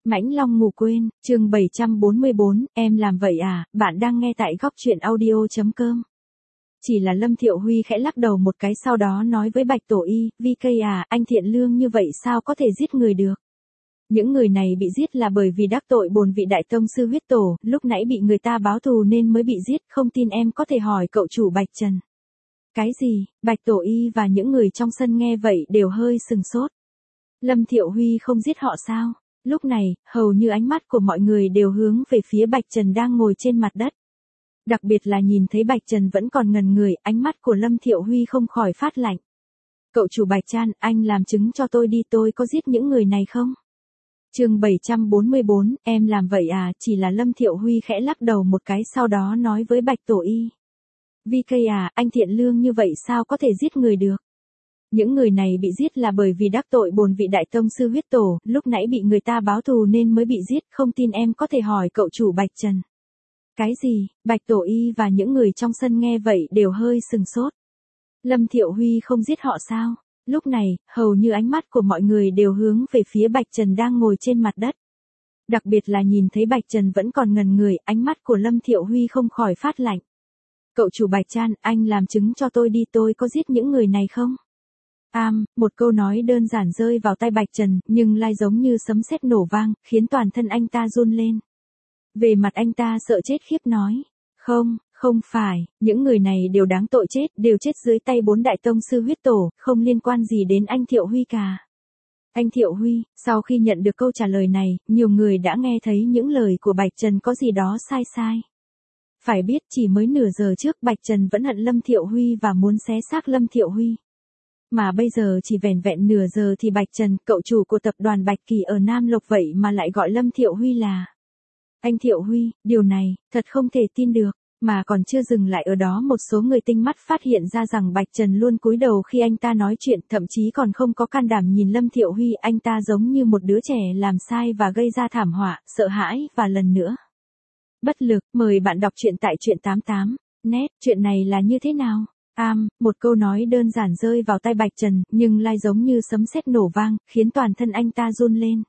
Mãnh Long ngủ quên, chương 744, em làm vậy à, bạn đang nghe tại góc truyện audio.com. Chỉ là Lâm Thiệu Huy khẽ lắc đầu một cái sau đó nói với Bạch Tổ Y, VK à, anh thiện lương như vậy sao có thể giết người được. Những người này bị giết là bởi vì đắc tội bổn vị đại tông sư huyết tổ, lúc nãy bị người ta báo thù nên mới bị giết, không tin em có thể hỏi cậu chủ Bạch Trần. Cái gì, Bạch Tổ Y và những người trong sân nghe vậy đều hơi sừng sốt. Lâm Thiệu Huy không giết họ sao? Lúc này, hầu như ánh mắt của mọi người đều hướng về phía Bạch Trần đang ngồi trên mặt đất. Đặc biệt là nhìn thấy Bạch Trần vẫn còn ngần người, ánh mắt của Lâm Thiệu Huy không khỏi phát lạnh. Cậu chủ Bạch Chan, anh làm chứng cho tôi đi, tôi có giết những người này không? Chương 744, em làm vậy à, chỉ là Lâm Thiệu Huy khẽ lắc đầu một cái sau đó nói với Bạch Tổ Y. VK à, anh thiện lương như vậy sao có thể giết người được. Những người này bị giết là bởi vì đắc tội bổn vị đại tông sư huyết tổ, lúc nãy bị người ta báo thù nên mới bị giết, không tin em có thể hỏi cậu chủ Bạch Trần. Cái gì, Bạch Tổ Y và những người trong sân nghe vậy đều hơi sừng sốt. Lâm Thiệu Huy không giết họ sao? Lúc này, hầu như ánh mắt của mọi người đều hướng về phía Bạch Trần đang ngồi trên mặt đất. Đặc biệt là nhìn thấy Bạch Trần vẫn còn ngần người, ánh mắt của Lâm Thiệu Huy không khỏi phát lạnh. Cậu chủ Bạch Chan, anh làm chứng cho tôi đi, tôi có giết những người này không? Một câu nói đơn giản rơi vào tai Bạch Trần, nhưng lại giống như sấm sét nổ vang, khiến toàn thân anh ta run lên. Về mặt anh ta sợ chết khiếp nói. Không phải, những người này đều đáng tội chết, đều chết dưới tay 4 đại tông sư huyết tổ, không liên quan gì đến anh Thiệu Huy cả. Anh Thiệu Huy, sau khi nhận được câu trả lời này, nhiều người đã nghe thấy những lời của Bạch Trần có gì đó sai. Phải biết chỉ mới nửa giờ trước Bạch Trần vẫn hận Lâm Thiệu Huy và muốn xé xác Lâm Thiệu Huy. Mà bây giờ chỉ vẻn vẹn nửa giờ thì Bạch Trần, cậu chủ của tập đoàn Bạch Kỳ ở Nam Lộc vậy mà lại gọi Lâm Thiệu Huy là anh Thiệu Huy, điều này, thật không thể tin được, mà còn chưa dừng lại ở đó, một số người tinh mắt phát hiện ra rằng Bạch Trần luôn cúi đầu khi anh ta nói chuyện, thậm chí còn không có can đảm nhìn Lâm Thiệu Huy, anh ta giống như một đứa trẻ làm sai và gây ra thảm họa, sợ hãi và lần nữa bất lực. Mời bạn đọc truyện tại truyện 88net, chuyện này là như thế nào? Một câu nói đơn giản rơi vào tai Bạch Trần, nhưng lại giống như sấm sét nổ vang, khiến toàn thân anh ta run lên.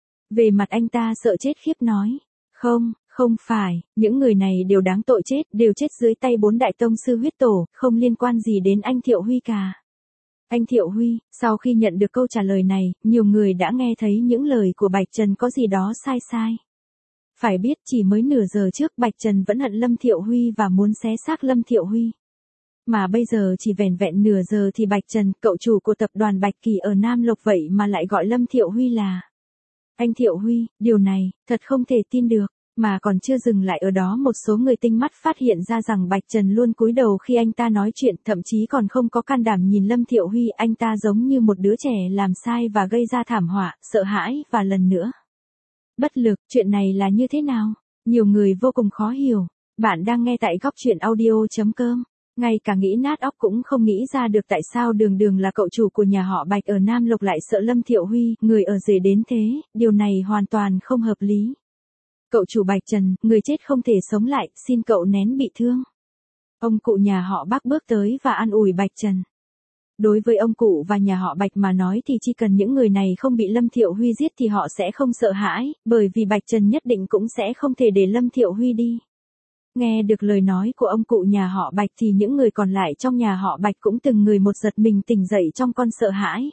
Về mặt anh ta sợ chết khiếp nói. Không phải, những người này đều đáng tội chết, đều chết dưới tay 4 đại tông sư huyết tổ, không liên quan gì đến anh Thiệu Huy cả. Anh Thiệu Huy, sau khi nhận được câu trả lời này, nhiều người đã nghe thấy những lời của Bạch Trần có gì đó sai. Phải biết chỉ mới nửa giờ trước Bạch Trần vẫn hận Lâm Thiệu Huy và muốn xé xác Lâm Thiệu Huy. Mà bây giờ chỉ vẻn vẹn nửa giờ thì Bạch Trần, cậu chủ của tập đoàn Bạch Kỳ ở Nam Lộc vậy mà lại gọi Lâm Thiệu Huy là anh Thiệu Huy, điều này, thật không thể tin được, mà còn chưa dừng lại ở đó, một số người tinh mắt phát hiện ra rằng Bạch Trần luôn cúi đầu khi anh ta nói chuyện, thậm chí còn không có can đảm nhìn Lâm Thiệu Huy, anh ta giống như một đứa trẻ làm sai và gây ra thảm họa, sợ hãi và lần nữa bất lực. Chuyện này là như thế nào? Nhiều người vô cùng khó hiểu. Bạn đang nghe tại góc truyện audio.com. Ngay cả nghĩ nát óc cũng không nghĩ ra được tại sao Đường là cậu chủ của nhà họ Bạch ở Nam Lộc lại sợ Lâm Thiệu Huy, người ở rể đến thế, điều này hoàn toàn không hợp lý. Cậu chủ Bạch Trần, người chết không thể sống lại, xin cậu nén bị thương. Ông cụ nhà họ Bác bước tới và an ủi Bạch Trần. Đối với ông cụ và nhà họ Bạch mà nói thì chỉ cần những người này không bị Lâm Thiệu Huy giết thì họ sẽ không sợ hãi, bởi vì Bạch Trần nhất định cũng sẽ không thể để Lâm Thiệu Huy đi. Nghe được lời nói của ông cụ nhà họ Bạch thì những người còn lại trong nhà họ Bạch cũng từng người một giật mình tỉnh dậy trong con sợ hãi.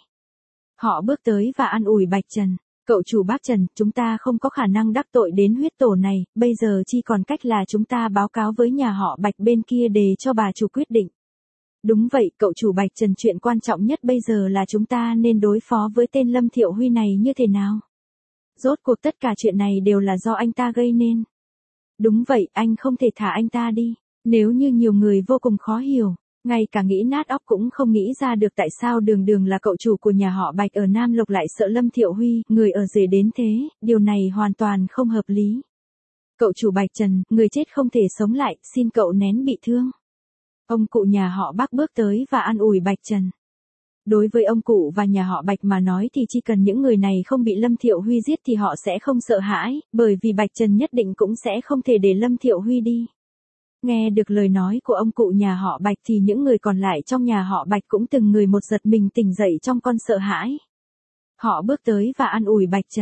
Họ bước tới và an ủi Bạch Trần. Cậu chủ bác Trần, chúng ta không có khả năng đắc tội đến huyết tổ này, bây giờ chỉ còn cách là chúng ta báo cáo với nhà họ Bạch bên kia để cho bà chủ quyết định. Đúng vậy, cậu chủ Bạch Trần, chuyện quan trọng nhất bây giờ là chúng ta nên đối phó với tên Lâm Thiệu Huy này như thế nào? Rốt cuộc tất cả chuyện này đều là do anh ta gây nên. Đúng vậy, anh không thể thả anh ta đi. Nếu như nhiều người vô cùng khó hiểu, ngay cả nghĩ nát óc cũng không nghĩ ra được tại sao Đường là cậu chủ của nhà họ Bạch ở Nam Lộc lại sợ Lâm Thiệu Huy, người ở rể đến thế, điều này hoàn toàn không hợp lý. Cậu chủ Bạch Trần, người chết không thể sống lại, xin cậu nén bị thương. Ông cụ nhà họ Bác bước tới và an ủi Bạch Trần. Đối với ông cụ và nhà họ Bạch mà nói thì chỉ cần những người này không bị Lâm Thiệu Huy giết thì họ sẽ không sợ hãi, bởi vì Bạch Trần nhất định cũng sẽ không thể để Lâm Thiệu Huy đi. Nghe được lời nói của ông cụ nhà họ Bạch thì những người còn lại trong nhà họ Bạch cũng từng người một giật mình tỉnh dậy trong con sợ hãi. Họ bước tới và an ủi Bạch Trần.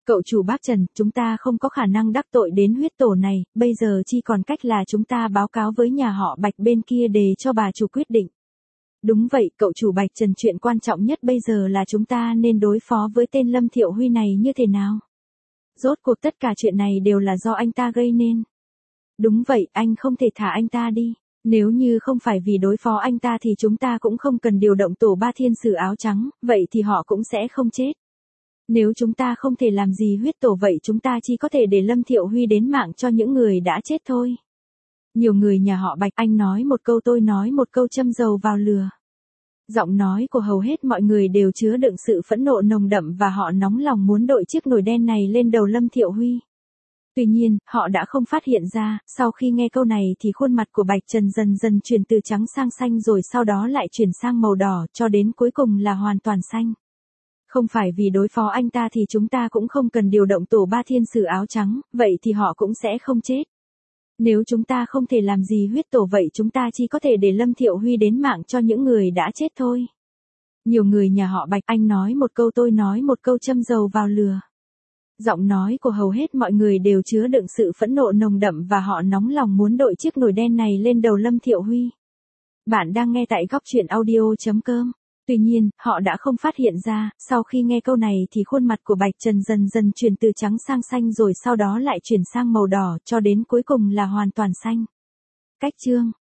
Cậu chủ bác Trần, chúng ta không có khả năng đắc tội đến huyết tổ này, bây giờ chỉ còn cách là chúng ta báo cáo với nhà họ Bạch bên kia để cho bà chủ quyết định. Đúng vậy, cậu chủ Bạch Trần, chuyện quan trọng nhất bây giờ là chúng ta nên đối phó với tên Lâm Thiệu Huy này như thế nào? Rốt cuộc tất cả chuyện này đều là do anh ta gây nên. Đúng vậy, anh không thể thả anh ta đi. Nếu như không phải vì đối phó anh ta thì chúng ta cũng không cần điều động tổ ba thiên sử áo trắng, vậy thì họ cũng sẽ không chết. Nếu chúng ta không thể làm gì huyết tổ vậy chúng ta chỉ có thể để Lâm Thiệu Huy đến mạng cho những người đã chết thôi. Nhiều người nhà họ Bạch, anh nói một câu tôi nói một câu, châm dầu vào lửa. Giọng nói của hầu hết mọi người đều chứa đựng sự phẫn nộ nồng đậm và họ nóng lòng muốn đội chiếc nồi đen này lên đầu Lâm Thiệu Huy. Tuy nhiên, họ đã không phát hiện ra, sau khi nghe câu này thì khuôn mặt của Bạch Trần dần dần chuyển từ trắng sang xanh rồi sau đó lại chuyển sang màu đỏ cho đến cuối cùng là hoàn toàn xanh. Không phải vì đối phó anh ta thì chúng ta cũng không cần điều động tổ ba thiên sử áo trắng, vậy thì họ cũng sẽ không chết. Nếu chúng ta không thể làm gì huyết tổ vậy chúng ta chỉ có thể để Lâm Thiệu Huy đến mạng cho những người đã chết thôi. Nhiều người nhà họ Bạch, anh nói một câu tôi nói một câu, châm dầu vào lửa. Giọng nói của hầu hết mọi người đều chứa đựng sự phẫn nộ nồng đậm và họ nóng lòng muốn đội chiếc nồi đen này lên đầu Lâm Thiệu Huy. Bạn đang nghe tại góc truyện audio.com. Tuy nhiên, họ đã không phát hiện ra, sau khi nghe câu này thì khuôn mặt của Bạch Trần dần dần chuyển từ trắng sang xanh rồi sau đó lại chuyển sang màu đỏ cho đến cuối cùng là hoàn toàn xanh. Cách chương